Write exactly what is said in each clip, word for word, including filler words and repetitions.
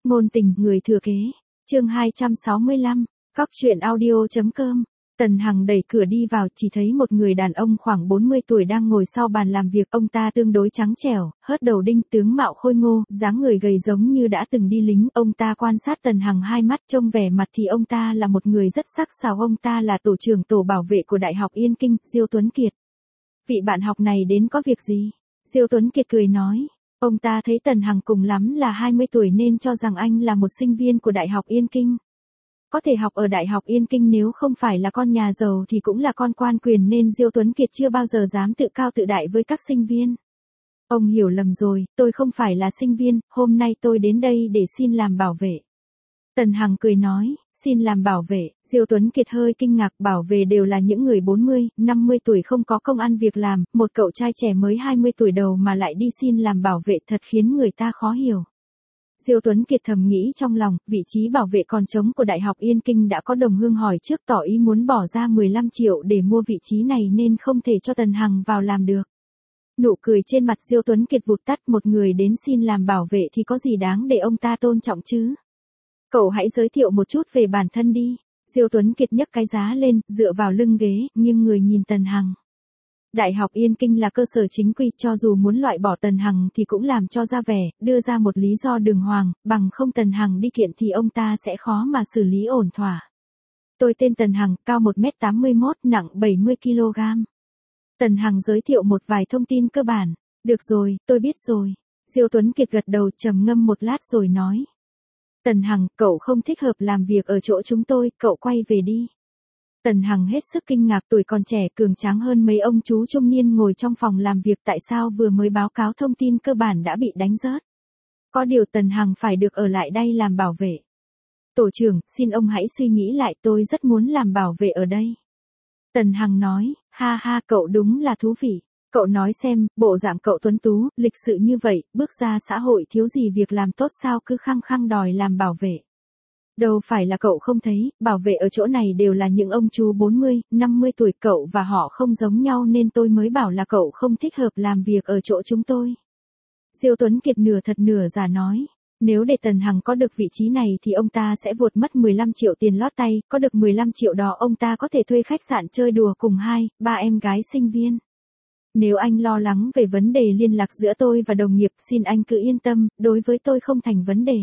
Ngôn tình người thừa kế. Chương hai trăm sáu mươi lăm. Góc truyện audio.com. Tần Hằng đẩy cửa đi vào, chỉ thấy một người đàn ông khoảng bốn mươi tuổi đang ngồi sau bàn làm việc. Ông ta tương đối trắng trẻo, hớt đầu đinh, tướng mạo khôi ngô, dáng người gầy giống như đã từng đi lính. Ông ta quan sát Tần Hằng hai mắt, trông vẻ mặt thì ông ta là một người rất sắc sảo. Ông ta là tổ trưởng tổ bảo vệ của Đại học Yên Kinh, Diêu Tuấn Kiệt. Vị bạn học này đến có việc gì? Diêu Tuấn Kiệt cười nói. Ông ta thấy Tần Hằng cùng lắm là hai mươi tuổi nên cho rằng anh là một sinh viên của Đại học Yên Kinh. Có thể học ở Đại học Yên Kinh nếu không phải là con nhà giàu thì cũng là con quan quyền, nên Diêu Tuấn Kiệt chưa bao giờ dám tự cao tự đại với các sinh viên. Ông hiểu lầm rồi, tôi không phải là sinh viên, hôm nay tôi đến đây để xin làm bảo vệ. Tần Hằng cười nói, xin làm bảo vệ. Diêu Tuấn Kiệt hơi kinh ngạc, bảo vệ đều là những người bốn mươi, năm mươi tuổi không có công ăn việc làm, một cậu trai trẻ mới hai mươi tuổi đầu mà lại đi xin làm bảo vệ, thật khiến người ta khó hiểu. Diêu Tuấn Kiệt thầm nghĩ trong lòng, vị trí bảo vệ còn trống của Đại học Yên Kinh đã có đồng hương hỏi trước tỏ ý muốn bỏ ra mười lăm triệu để mua vị trí này nên không thể cho Tần Hằng vào làm được. Nụ cười trên mặt Diêu Tuấn Kiệt vụt tắt, một người đến xin làm bảo vệ thì có gì đáng để ông ta tôn trọng chứ? Cậu hãy giới thiệu một chút về bản thân đi. Diêu Tuấn Kiệt nhấc cái giá lên, dựa vào lưng ghế, nghiêng người nhìn Tần Hằng. Đại học Yên Kinh là cơ sở chính quy, cho dù muốn loại bỏ Tần Hằng thì cũng làm cho ra vẻ, đưa ra một lý do đường hoàng, bằng không Tần Hằng đi kiện thì ông ta sẽ khó mà xử lý ổn thỏa. Tôi tên Tần Hằng, cao một mét tám mươi mốt, nặng bảy mươi ki lô gam. Tần Hằng giới thiệu một vài thông tin cơ bản. Được rồi, tôi biết rồi. Diêu Tuấn Kiệt gật đầu, trầm ngâm một lát rồi nói. Tần Hằng, cậu không thích hợp làm việc ở chỗ chúng tôi, cậu quay về đi. Tần Hằng hết sức kinh ngạc, tuổi còn trẻ cường tráng hơn mấy ông chú trung niên ngồi trong phòng làm việc, tại sao vừa mới báo cáo thông tin cơ bản đã bị đánh rớt. Có điều Tần Hằng phải được ở lại đây làm bảo vệ. Tổ trưởng, xin ông hãy suy nghĩ lại, tôi rất muốn làm bảo vệ ở đây. Tần Hằng nói, ha ha, cậu đúng là thú vị. Cậu nói xem, bộ dạng cậu tuấn tú, lịch sự như vậy, bước ra xã hội thiếu gì việc làm tốt sao cứ khăng khăng đòi làm bảo vệ. Đâu phải là cậu không thấy, bảo vệ ở chỗ này đều là những ông chú bốn mươi, năm mươi tuổi, cậu và họ không giống nhau nên tôi mới bảo là cậu không thích hợp làm việc ở chỗ chúng tôi. Diêu Tuấn Kiệt nửa thật nửa giả nói, nếu để Tần Hằng có được vị trí này thì ông ta sẽ vụt mất mười lăm triệu tiền lót tay, có được mười lăm triệu đó ông ta có thể thuê khách sạn chơi đùa cùng hai, ba em gái sinh viên. Nếu anh lo lắng về vấn đề liên lạc giữa tôi và đồng nghiệp, xin anh cứ yên tâm, đối với tôi không thành vấn đề.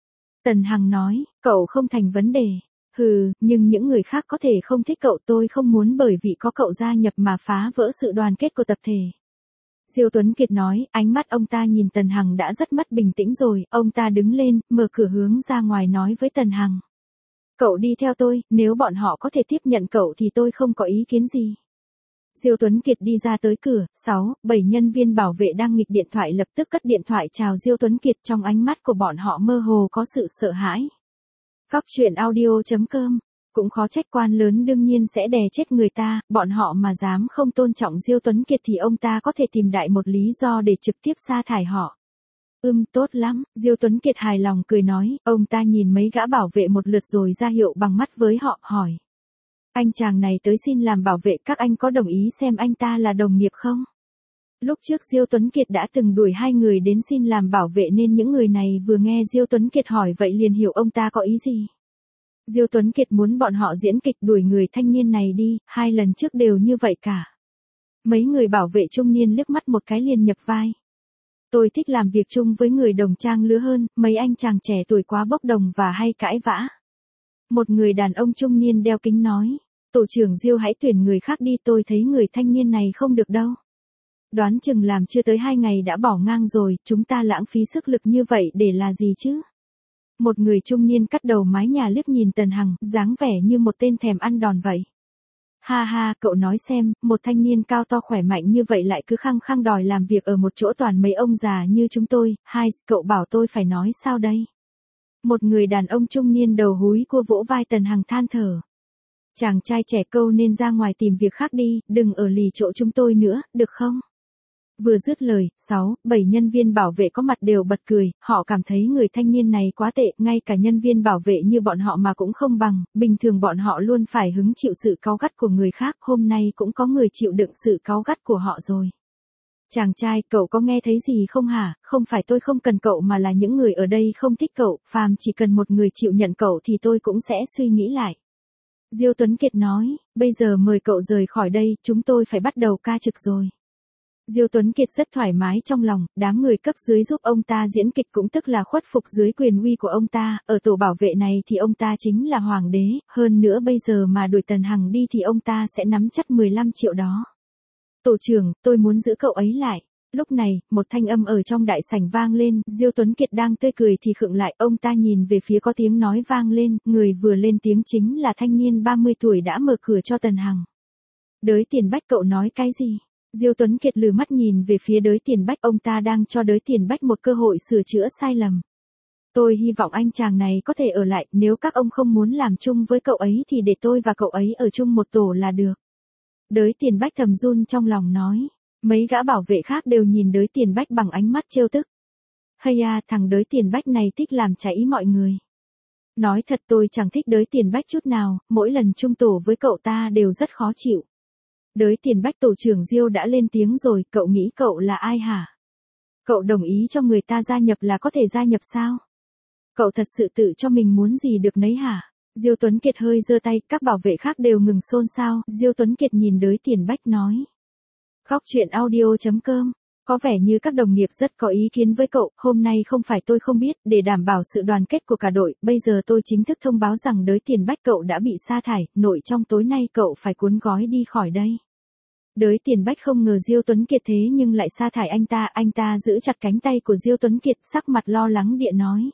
Tần Hằng nói, cậu không thành vấn đề. Hừ, nhưng những người khác có thể không thích cậu, tôi không muốn bởi vì có cậu gia nhập mà phá vỡ sự đoàn kết của tập thể. Diêu Tuấn Kiệt nói, ánh mắt ông ta nhìn Tần Hằng đã rất mất bình tĩnh rồi, ông ta đứng lên, mở cửa hướng ra ngoài nói với Tần Hằng. Cậu đi theo tôi, nếu bọn họ có thể tiếp nhận cậu thì tôi không có ý kiến gì. Diêu Tuấn Kiệt đi ra tới cửa, sáu, bảy nhân viên bảo vệ đang nghịch điện thoại lập tức cất điện thoại chào Diêu Tuấn Kiệt, trong ánh mắt của bọn họ mơ hồ có sự sợ hãi. Góc truyện audio.com. Cũng khó trách quan lớn đương nhiên sẽ đè chết người ta, bọn họ mà dám không tôn trọng Diêu Tuấn Kiệt thì ông ta có thể tìm đại một lý do để trực tiếp sa thải họ. Ừm, tốt lắm, Diêu Tuấn Kiệt hài lòng cười nói, ông ta nhìn mấy gã bảo vệ một lượt rồi ra hiệu bằng mắt với họ, hỏi. Anh chàng này tới xin làm bảo vệ, các anh có đồng ý xem anh ta là đồng nghiệp không? Lúc trước Diêu Tuấn Kiệt đã từng đuổi hai người đến xin làm bảo vệ nên những người này vừa nghe Diêu Tuấn Kiệt hỏi vậy liền hiểu ông ta có ý gì. Diêu Tuấn Kiệt muốn bọn họ diễn kịch đuổi người thanh niên này đi, hai lần trước đều như vậy cả. Mấy người bảo vệ trung niên liếc mắt một cái liền nhập vai. Tôi thích làm việc chung với người đồng trang lứa hơn, mấy anh chàng trẻ tuổi quá bốc đồng và hay cãi vã. Một người đàn ông trung niên đeo kính nói, tổ trưởng Diêu hãy tuyển người khác đi, tôi thấy người thanh niên này không được đâu. Đoán chừng làm chưa tới hai ngày đã bỏ ngang rồi, chúng ta lãng phí sức lực như vậy để là gì chứ? Một người trung niên cắt đầu mái nhà liếc nhìn Tần Hằng, dáng vẻ như một tên thèm ăn đòn vậy. Ha ha, cậu nói xem, một thanh niên cao to khỏe mạnh như vậy lại cứ khăng khăng đòi làm việc ở một chỗ toàn mấy ông già như chúng tôi, hai, cậu bảo tôi phải nói sao đây? Một người đàn ông trung niên đầu húi cua vỗ vai Tần Hằng than thở. Chàng trai trẻ câu nên ra ngoài tìm việc khác đi, đừng ở lì chỗ chúng tôi nữa, được không? Vừa dứt lời, sáu, bảy nhân viên bảo vệ có mặt đều bật cười, họ cảm thấy người thanh niên này quá tệ, ngay cả nhân viên bảo vệ như bọn họ mà cũng không bằng, bình thường bọn họ luôn phải hứng chịu sự cáu gắt của người khác, hôm nay cũng có người chịu đựng sự cáu gắt của họ rồi. Chàng trai, cậu có nghe thấy gì không hả? Không phải tôi không cần cậu mà là những người ở đây không thích cậu, phàm chỉ cần một người chịu nhận cậu thì tôi cũng sẽ suy nghĩ lại. Diêu Tuấn Kiệt nói, bây giờ mời cậu rời khỏi đây, chúng tôi phải bắt đầu ca trực rồi. Diêu Tuấn Kiệt rất thoải mái trong lòng, đám người cấp dưới giúp ông ta diễn kịch cũng tức là khuất phục dưới quyền uy của ông ta, ở tổ bảo vệ này thì ông ta chính là hoàng đế, hơn nữa bây giờ mà đuổi Tần Hằng đi thì ông ta sẽ nắm chắc mười lăm triệu đó. Tổ trưởng, tôi muốn giữ cậu ấy lại. Lúc này, một thanh âm ở trong đại sảnh vang lên, Diêu Tuấn Kiệt đang tươi cười thì khựng lại, ông ta nhìn về phía có tiếng nói vang lên, người vừa lên tiếng chính là thanh niên ba mươi tuổi đã mở cửa cho Tần Hằng. Đới Tiền Bách, cậu nói cái gì? Diêu Tuấn Kiệt lừ mắt nhìn về phía Đới Tiền Bách, ông ta đang cho Đới Tiền Bách một cơ hội sửa chữa sai lầm. Tôi hy vọng anh chàng này có thể ở lại, nếu các ông không muốn làm chung với cậu ấy thì để tôi và cậu ấy ở chung một tổ là được. Đới Tiền Bách thầm run trong lòng nói. Mấy gã bảo vệ khác đều nhìn Đới Tiền Bách bằng ánh mắt trêu tức. Hay à, thằng Đới Tiền Bách này thích làm trái ý mọi người. Nói thật tôi chẳng thích Đới Tiền Bách chút nào, mỗi lần chung tổ với cậu ta đều rất khó chịu. Đới Tiền Bách, tổ trưởng Diêu đã lên tiếng rồi, cậu nghĩ cậu là ai hả? Cậu đồng ý cho người ta gia nhập là có thể gia nhập sao? Cậu thật sự tự cho mình muốn gì được nấy hả? Diêu Tuấn Kiệt hơi giơ tay, các bảo vệ khác đều ngừng xôn xao, Diêu Tuấn Kiệt nhìn Đới Tiền Bách nói. Góc truyện audio chấm com, có vẻ như các đồng nghiệp rất có ý kiến với cậu, hôm nay không phải tôi không biết, để đảm bảo sự đoàn kết của cả đội, bây giờ tôi chính thức thông báo rằng Đới Tiền Bách cậu đã bị sa thải, nội trong tối nay cậu phải cuốn gói đi khỏi đây. Đới Tiền Bách không ngờ Diêu Tuấn Kiệt thế nhưng lại sa thải anh ta, anh ta giữ chặt cánh tay của Diêu Tuấn Kiệt, sắc mặt lo lắng địa nói.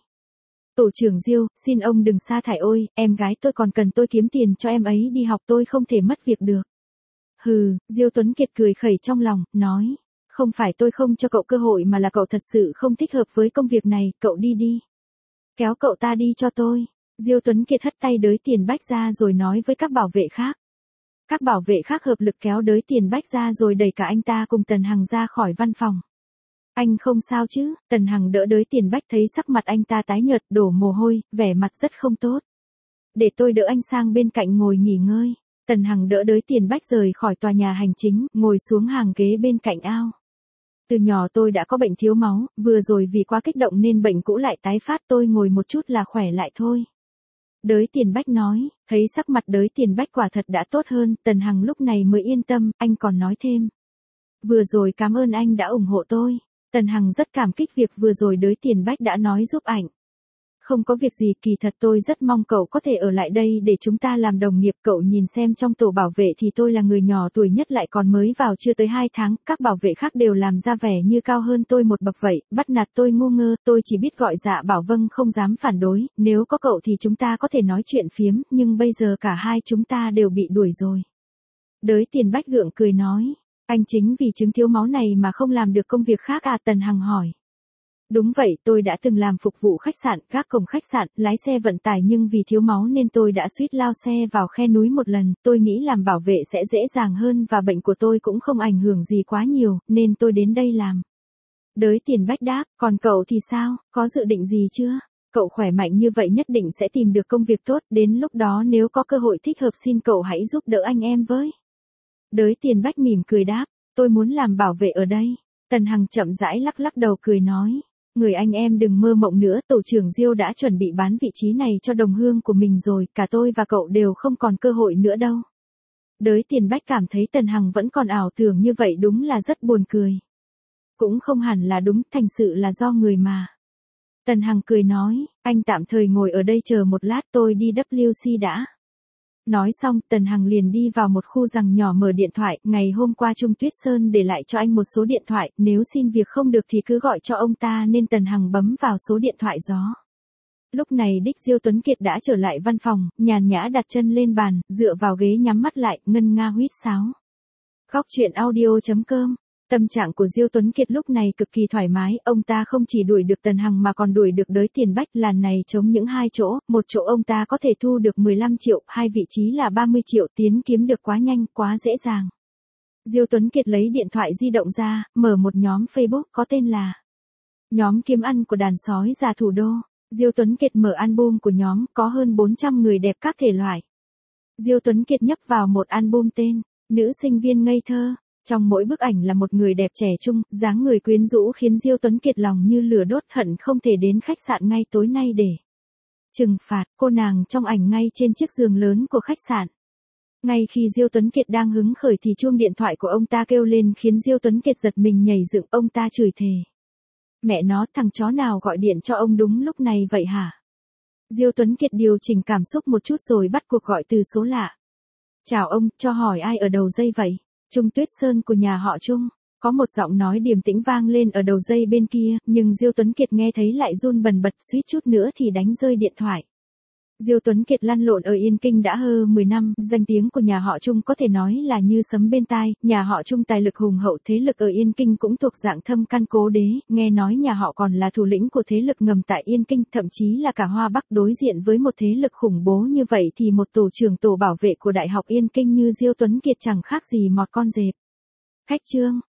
Tổ trưởng Diêu, xin ông đừng sa thải ôi, em gái tôi còn cần tôi kiếm tiền cho em ấy đi học, tôi không thể mất việc được. Hừ, Diêu Tuấn Kiệt cười khẩy trong lòng, nói, không phải tôi không cho cậu cơ hội mà là cậu thật sự không thích hợp với công việc này, cậu đi đi. Kéo cậu ta đi cho tôi. Diêu Tuấn Kiệt hất tay Đới Tiền Bách ra rồi nói với các bảo vệ khác. Các bảo vệ khác hợp lực kéo Đới Tiền Bách ra rồi đẩy cả anh ta cùng Tần Hằng ra khỏi văn phòng. Anh không sao chứ? Tần Hằng đỡ Đới Tiền Bách thấy sắc mặt anh ta tái nhợt, đổ mồ hôi, vẻ mặt rất không tốt. Để tôi đỡ anh sang bên cạnh ngồi nghỉ ngơi. Tần Hằng đỡ Đới Tiền Bách rời khỏi tòa nhà hành chính, ngồi xuống hàng ghế bên cạnh ao. Từ nhỏ tôi đã có bệnh thiếu máu, vừa rồi vì quá kích động nên bệnh cũ lại tái phát, tôi ngồi một chút là khỏe lại thôi. Đới Tiền Bách nói, thấy sắc mặt Đới Tiền Bách quả thật đã tốt hơn, Tần Hằng lúc này mới yên tâm, anh còn nói thêm. Vừa rồi cảm ơn anh đã ủng hộ tôi. Tần Hằng rất cảm kích việc vừa rồi Đới Tiền Bách đã nói giúp ảnh. Không có việc gì, kỳ thật tôi rất mong cậu có thể ở lại đây để chúng ta làm đồng nghiệp, cậu nhìn xem trong tổ bảo vệ thì tôi là người nhỏ tuổi nhất lại còn mới vào chưa tới hai tháng, các bảo vệ khác đều làm ra vẻ như cao hơn tôi một bậc vậy, bắt nạt tôi ngu ngơ, tôi chỉ biết gọi dạ bảo vâng không dám phản đối, nếu có cậu thì chúng ta có thể nói chuyện phiếm, nhưng bây giờ cả hai chúng ta đều bị đuổi rồi. Đới Tiền Bách gượng cười nói, anh chính vì chứng thiếu máu này mà không làm được công việc khác à? Tần Hằng hỏi. Đúng vậy, tôi đã từng làm phục vụ khách sạn, gác cổng khách sạn, lái xe vận tải nhưng vì thiếu máu nên tôi đã suýt lao xe vào khe núi một lần, tôi nghĩ làm bảo vệ sẽ dễ dàng hơn và bệnh của tôi cũng không ảnh hưởng gì quá nhiều, nên tôi đến đây làm. Đới Tiền Bách đáp, còn cậu thì sao, có dự định gì chưa? Cậu khỏe mạnh như vậy nhất định sẽ tìm được công việc tốt, đến lúc đó nếu có cơ hội thích hợp xin cậu hãy giúp đỡ anh em với. Đới Tiền Bách mỉm cười đáp, tôi muốn làm bảo vệ ở đây. Tần Hằng chậm rãi lắc lắc đầu cười nói. Người anh em đừng mơ mộng nữa, tổ trưởng Diêu đã chuẩn bị bán vị trí này cho đồng hương của mình rồi, cả tôi và cậu đều không còn cơ hội nữa đâu. Đới Tiền Bách cảm thấy Tần Hằng vẫn còn ảo tưởng như vậy đúng là rất buồn cười. Cũng không hẳn là đúng, thành sự là do người mà. Tần Hằng cười nói, anh tạm thời ngồi ở đây chờ một lát, tôi đi W C đã. Nói xong, Tần Hằng liền đi vào một khu rằng nhỏ mở điện thoại, ngày hôm qua Trung Tuyết Sơn để lại cho anh một số điện thoại, nếu xin việc không được thì cứ gọi cho ông ta nên Tần Hằng bấm vào số điện thoại gió. Lúc này đích Diêu Tuấn Kiệt đã trở lại văn phòng, nhàn nhã đặt chân lên bàn, dựa vào ghế nhắm mắt lại, ngân nga huýt sáo. Góc truyện audio chấm com. Tâm trạng của Diêu Tuấn Kiệt lúc này cực kỳ thoải mái, ông ta không chỉ đuổi được Tần Hằng mà còn đuổi được Đới Tiền Bách, làn này trống những hai chỗ, một chỗ ông ta có thể thu được mười lăm triệu, hai vị trí là ba mươi triệu, tiến kiếm được quá nhanh, quá dễ dàng. Diêu Tuấn Kiệt lấy điện thoại di động ra, mở một nhóm Facebook có tên là Nhóm Kiếm Ăn của đàn sói già thủ đô. Diêu Tuấn Kiệt mở album của nhóm, có hơn bốn trăm người đẹp các thể loại. Diêu Tuấn Kiệt nhấp vào một album tên Nữ sinh viên ngây thơ. Trong mỗi bức ảnh là một người đẹp trẻ trung, dáng người quyến rũ khiến Diêu Tuấn Kiệt lòng như lửa đốt, hận không thể đến khách sạn ngay tối nay để trừng phạt cô nàng trong ảnh ngay trên chiếc giường lớn của khách sạn. Ngay khi Diêu Tuấn Kiệt đang hứng khởi thì chuông điện thoại của ông ta kêu lên khiến Diêu Tuấn Kiệt giật mình nhảy dựng, ông ta chửi thề. Mẹ nó, thằng chó nào gọi điện cho ông đúng lúc này vậy hả? Diêu Tuấn Kiệt điều chỉnh cảm xúc một chút rồi bắt cuộc gọi từ số lạ. Chào ông, cho hỏi ai ở đầu dây vậy? Trung Tuyết Sơn của nhà họ Trung. Có một giọng nói điềm tĩnh vang lên ở đầu dây bên kia, nhưng Diêu Tuấn Kiệt nghe thấy lại run bần bật, suýt chút nữa thì đánh rơi điện thoại. Diêu Tuấn Kiệt lăn lộn ở Yên Kinh đã hơn mười năm, danh tiếng của nhà họ Trung có thể nói là như sấm bên tai, nhà họ Trung tài lực hùng hậu, thế lực ở Yên Kinh cũng thuộc dạng thâm căn cố đế, nghe nói nhà họ còn là thủ lĩnh của thế lực ngầm tại Yên Kinh, thậm chí là cả Hoa Bắc. Đối diện với một thế lực khủng bố như vậy thì một tổ trưởng tổ bảo vệ của Đại học Yên Kinh như Diêu Tuấn Kiệt chẳng khác gì mọt con dẹp. Khách trương,